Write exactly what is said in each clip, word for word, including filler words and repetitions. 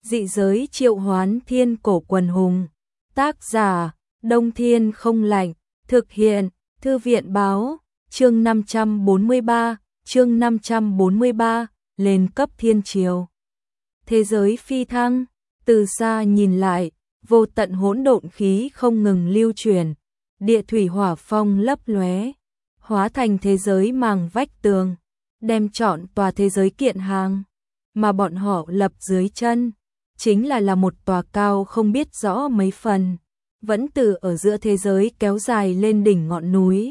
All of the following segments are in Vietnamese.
Dị giới triệu hoán thiên cổ quần hùng. Tác giả, Đông Thiên không lạnh. Thực hiện, Thư viện báo, chương năm trăm bốn mươi ba, chương năm trăm bốn mươi ba, lên cấp thiên triều. Thế giới phi thăng, từ xa nhìn lại, vô tận hỗn độn khí không ngừng lưu chuyển, địa thủy hỏa phong lấp lóe, hóa thành thế giới màng vách tường, đem trọn tòa thế giới kiện hàng, mà bọn họ lập dưới chân, chính là là một tòa cao không biết rõ mấy phần, vẫn từ ở giữa thế giới kéo dài lên đỉnh ngọn núi.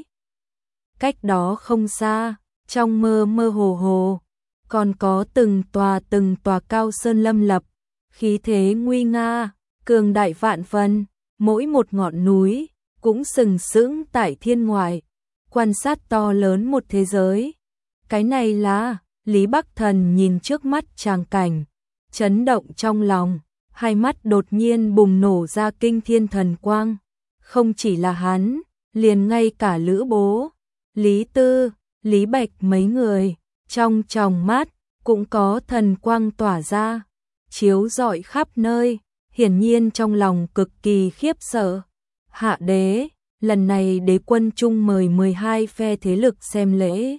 Cách đó không xa, trong mơ mơ hồ hồ, còn có từng tòa từng tòa cao sơn lâm lập, khí thế nguy nga, cường đại vạn phần, mỗi một ngọn núi cũng sừng sững tại thiên ngoại, quan sát to lớn một thế giới. Cái này là, Lý Bắc Thần nhìn trước mắt tràng cảnh, chấn động trong lòng, hai mắt đột nhiên bùng nổ ra kinh thiên thần quang. Không chỉ là hắn, liền ngay cả Lữ Bố, Lý Tư, Lý Bạch mấy người, trong tròng mắt cũng có thần quang tỏa ra, chiếu rọi khắp nơi, hiển nhiên trong lòng cực kỳ khiếp sợ. Hạ đế, lần này đế quân chung mời mười hai phe thế lực xem lễ.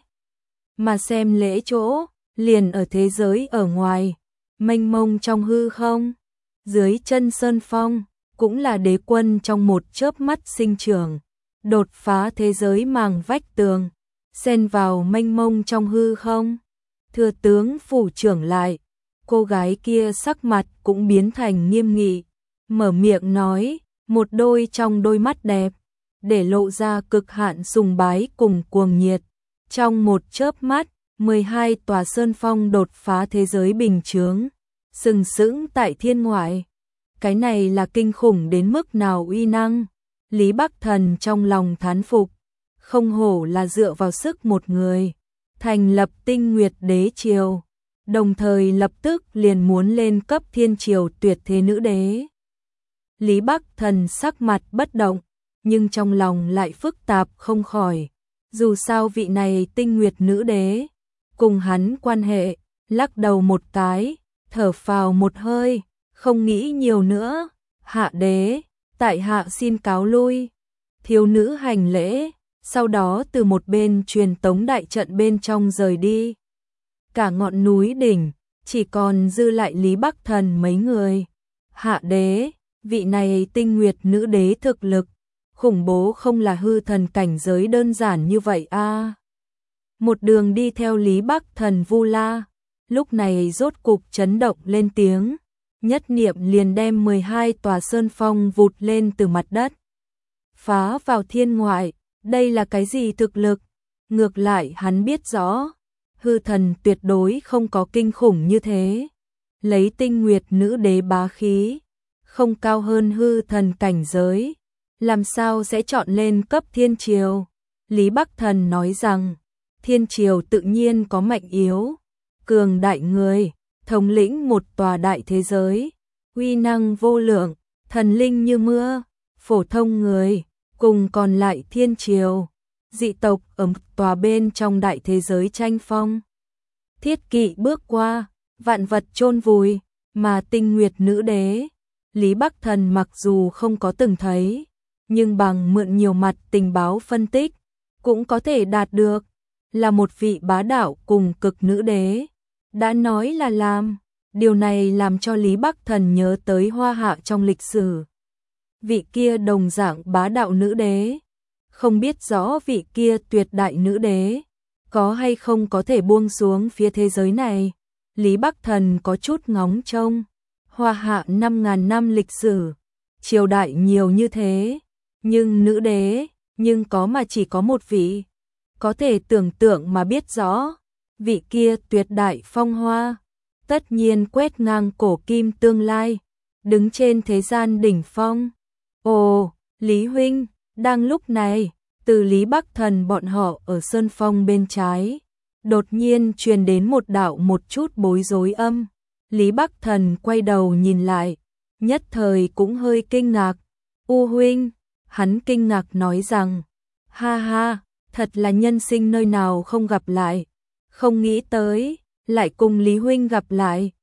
Mà xem lễ chỗ, liền ở thế giới ở ngoài, mênh mông trong hư không, dưới chân sơn phong, cũng là đế quân trong một chớp mắt sinh trưởng, đột phá thế giới màng vách tường, xen vào mênh mông trong hư không. Thừa tướng phủ trưởng lại, cô gái kia sắc mặt cũng biến thành nghiêm nghị, mở miệng nói, một đôi trong đôi mắt đẹp, để lộ ra cực hạn sùng bái cùng cuồng nhiệt. Trong một chớp mắt, mười hai tòa sơn phong đột phá thế giới bình chướng, sừng sững tại thiên ngoại. Cái này là kinh khủng đến mức nào uy năng? Lý Bắc Thần trong lòng thán phục, không hổ là dựa vào sức một người, thành lập Tinh Nguyệt Đế Triều, đồng thời lập tức liền muốn lên cấp thiên triều tuyệt thế nữ đế. Lý Bắc Thần sắc mặt bất động, nhưng trong lòng lại phức tạp không khỏi, dù sao vị này Tinh Nguyệt nữ đế, cùng hắn quan hệ, lắc đầu một cái, thở phào một hơi, không nghĩ nhiều nữa. Hạ đế, tại hạ xin cáo lui. Thiếu nữ hành lễ, sau đó từ một bên truyền tống đại trận bên trong rời đi. Cả ngọn núi đỉnh, chỉ còn dư lại Lý Bắc Thần mấy người. Hạ đế, vị này Tinh Nguyệt nữ đế thực lực, khủng bố không là hư thần cảnh giới đơn giản như vậy a. À. Một đường đi theo Lý Bắc Thần Vu La, lúc này rốt cục chấn động lên tiếng, nhất niệm liền đem mười hai tòa sơn phong vụt lên từ mặt đất, phá vào thiên ngoại. Đây là cái gì thực lực? Ngược lại hắn biết rõ, hư thần tuyệt đối không có kinh khủng như thế. Lấy Tinh Nguyệt nữ đế bá khí, không cao hơn hư thần cảnh giới, làm sao sẽ chọn lên cấp thiên triều? Lý Bắc Thần nói rằng, thiên triều tự nhiên có mạnh yếu, cường đại người, thống lĩnh một tòa đại thế giới, uy năng vô lượng, thần linh như mưa, phổ thông người, cùng còn lại thiên triều, dị tộc ở một tòa bên trong đại thế giới tranh phong. Thiết kỵ bước qua, vạn vật chôn vùi, mà Tinh Nguyệt nữ đế, Lý Bắc Thần mặc dù không có từng thấy, nhưng bằng mượn nhiều mặt tình báo phân tích, cũng có thể đạt được, là một vị bá đạo cùng cực nữ đế. Đã nói là làm, điều này làm cho Lý Bắc Thần nhớ tới Hoa Hạ trong lịch sử. Vị kia đồng dạng bá đạo nữ đế, không biết rõ vị kia tuyệt đại nữ đế, có hay không có thể buông xuống phía thế giới này. Lý Bắc Thần có chút ngóng trông, Hoa Hạ năm ngàn năm lịch sử, triều đại nhiều như thế, nhưng nữ đế, nhưng có mà chỉ có một vị, có thể tưởng tượng mà biết rõ, vị kia tuyệt đại phong hoa, tất nhiên quét ngang cổ kim tương lai, đứng trên thế gian đỉnh phong. Ồ, Lý huynh, đang lúc này, từ Lý Bắc Thần bọn họ ở sơn phong bên trái, đột nhiên truyền đến một đạo một chút bối rối âm. Lý Bắc Thần quay đầu nhìn lại, nhất thời cũng hơi kinh ngạc. U huynh, hắn kinh ngạc nói rằng, ha ha, thật là nhân sinh nơi nào không gặp lại, không nghĩ tới, lại cùng Lý huynh gặp lại.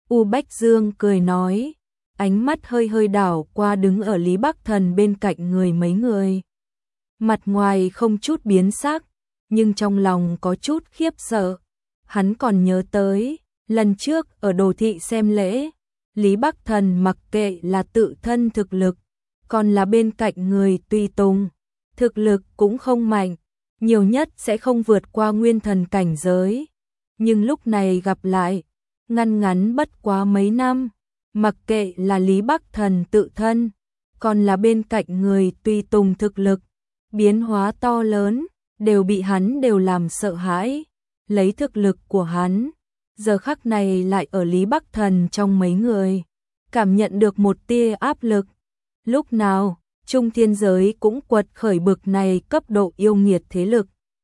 U Bách Dương cười nói, ánh mắt hơi hơi đảo qua đứng ở Lý Bắc Thần bên cạnh người mấy người. Mặt ngoài không chút biến sắc, nhưng trong lòng có chút khiếp sợ. Hắn còn nhớ tới, lần trước ở đồ thị xem lễ, Lý Bắc Thần mặc kệ là tự thân thực lực, còn là bên cạnh người tùy tùng, thực lực cũng không mạnh, nhiều nhất sẽ không vượt qua nguyên thần cảnh giới. Nhưng lúc này gặp lại, ngăn ngắn bất quá mấy năm, mặc kệ là Lý Bắc Thần tự thân, còn là bên cạnh người tùy tùng thực lực, biến hóa to lớn, đều bị hắn đều làm sợ hãi. Lấy thực lực của hắn, giờ khắc này lại ở Lý Bắc Thần trong mấy người, cảm nhận được một tia áp lực. Lúc nào, trung thiên giới cũng quật khởi bực này cấp độ yêu nghiệt thế lực.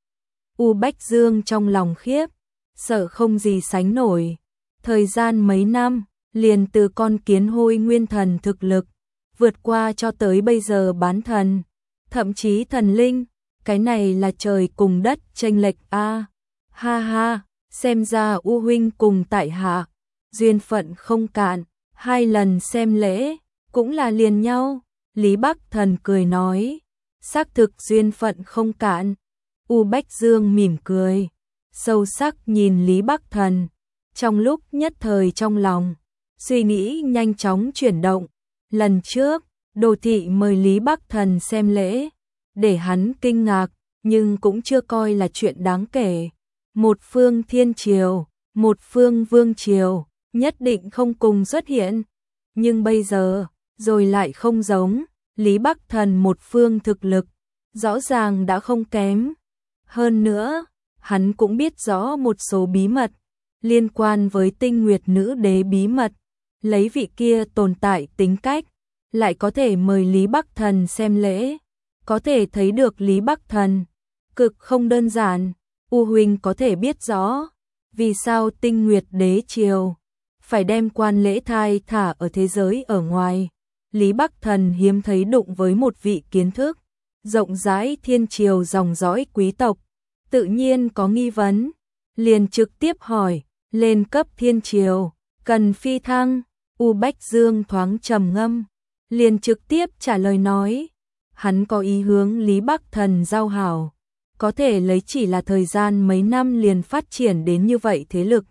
U Bách Dương trong lòng khiếp, sợ không gì sánh nổi. Thời gian mấy năm, liền từ con kiến hôi nguyên thần thực lực, vượt qua cho tới bây giờ bán thần, thậm chí thần linh, cái này là trời cùng đất chênh lệch a. Ha ha, xem ra U huynh cùng tại hạ, duyên phận không cạn, hai lần xem lễ, cũng là liền nhau. Lý Bắc Thần cười nói, xác thực duyên phận không cạn. U Bách Dương mỉm cười, sâu sắc nhìn Lý Bắc Thần, trong lúc nhất thời trong lòng, suy nghĩ nhanh chóng chuyển động. Lần trước, đồ thị mời Lý Bắc Thần xem lễ, để hắn kinh ngạc, nhưng cũng chưa coi là chuyện đáng kể. Một phương thiên triều, một phương vương triều, nhất định không cùng xuất hiện. Nhưng bây giờ, rồi lại không giống, Lý Bắc Thần một phương thực lực, rõ ràng đã không kém. Hơn nữa, hắn cũng biết rõ một số bí mật, liên quan với tinh nguyệt nữ đế bí mật, lấy vị kia tồn tại tính cách, lại có thể mời Lý Bắc Thần xem lễ, có thể thấy được Lý Bắc Thần, cực không đơn giản. U huynh có thể biết rõ, vì sao tinh nguyệt đế triều phải đem quan lễ thai thả ở thế giới ở ngoài. Lý Bắc Thần hiếm thấy đụng với một vị kiến thức rộng rãi thiên triều dòng dõi quý tộc, tự nhiên có nghi vấn, liền trực tiếp hỏi, lên cấp thiên triều, cần phi thăng. U Bách Dương thoáng trầm ngâm, liền trực tiếp trả lời nói, hắn có ý hướng Lý Bắc Thần giao hảo, có thể lấy chỉ là thời gian mấy năm liền phát triển đến như vậy thế lực.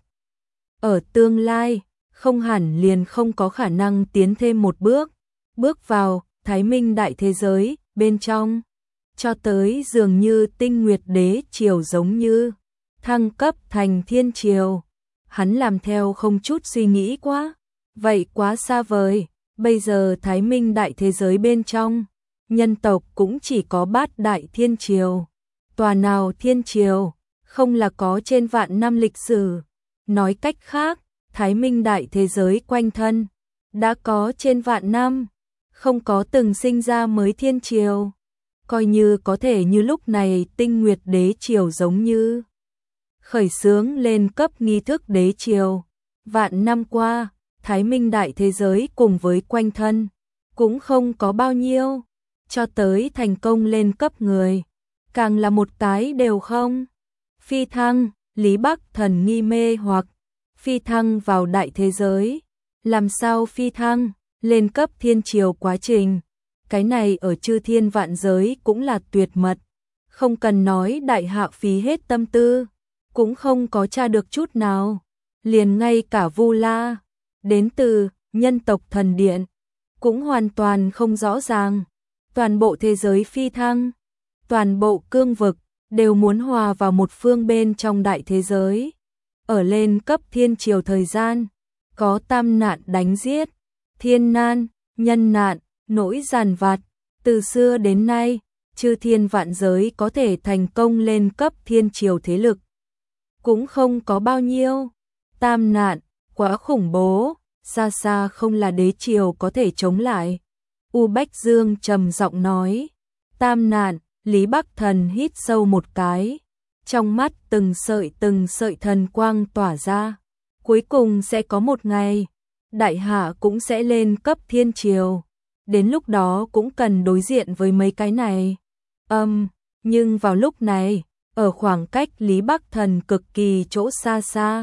Ở tương lai, không hẳn liền không có khả năng tiến thêm một bước, bước vào Thái Minh đại thế giới bên trong, cho tới dường như tinh nguyệt đế triều giống như thăng cấp thành thiên triều. Hắn làm theo không chút suy nghĩ quá, vậy quá xa vời. Bây giờ Thái Minh đại thế giới bên trong, nhân tộc cũng chỉ có bát đại thiên triều. Tòa nào thiên triều, không là có trên vạn năm lịch sử. Nói cách khác, Thái Minh đại thế giới quanh thân, đã có trên vạn năm, không có từng sinh ra mới thiên triều. Coi như có thể như lúc này tinh nguyệt đế triều giống như khởi xướng lên cấp nghi thức đế triều. Vạn năm qua, Thái Minh đại thế giới cùng với quanh thân, cũng không có bao nhiêu, cho tới thành công lên cấp người, càng là một cái đều không. Phi thăng, Lý Bắc Thần nghi mê hoặc, phi thăng vào đại thế giới, làm sao phi thăng, lên cấp thiên triều quá trình, cái này ở chư thiên vạn giới cũng là tuyệt mật, không cần nói đại hạ phí hết tâm tư, cũng không có tra được chút nào, liền ngay cả Vu La, đến từ nhân tộc thần điện, cũng hoàn toàn không rõ ràng. Toàn bộ thế giới phi thăng, toàn bộ cương vực, đều muốn hòa vào một phương bên trong đại thế giới. Ở lên cấp thiên triều thời gian, có tam nạn đánh giết, thiên nan, nhân nạn, nỗi giàn vặt, từ xưa đến nay, chư thiên vạn giới có thể thành công lên cấp thiên triều thế lực, cũng không có bao nhiêu. Tam nạn, quá khủng bố, xa xa không là đế triều có thể chống lại. U Bách Dương trầm giọng nói, tam nạn. Lý Bắc Thần hít sâu một cái, trong mắt từng sợi từng sợi thần quang tỏa ra. Cuối cùng sẽ có một ngày, đại hạ cũng sẽ lên cấp thiên triều. Đến lúc đó cũng cần đối diện với mấy cái này. Âm, um, nhưng vào lúc này, ở khoảng cách Lý Bắc Thần cực kỳ chỗ xa xa,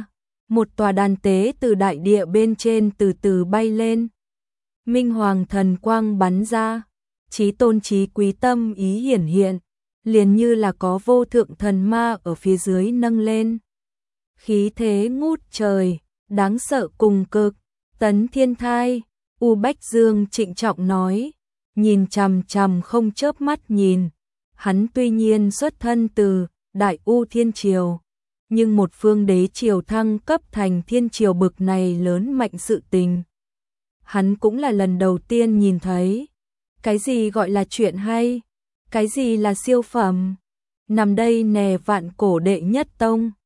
Một tòa đàn tế từ đại địa bên trên từ từ bay lên. Minh hoàng thần quang bắn ra, chí tôn chí quý tâm ý hiển hiện, liền như là có vô thượng thần ma ở phía dưới nâng lên. Khí thế ngút trời, đáng sợ cùng cực. Tấn Thiên Thai, U Bách Dương trịnh trọng nói, nhìn chằm chằm không chớp mắt nhìn. Hắn tuy nhiên xuất thân từ Đại U Thiên Triều, nhưng một phương đế triều thăng cấp thành thiên triều bực này lớn mạnh sự tình. Hắn cũng là lần đầu tiên nhìn thấy. Cái gì gọi là chuyện hay? Cái gì là siêu phẩm? Nằm đây nè vạn cổ đệ nhất tông.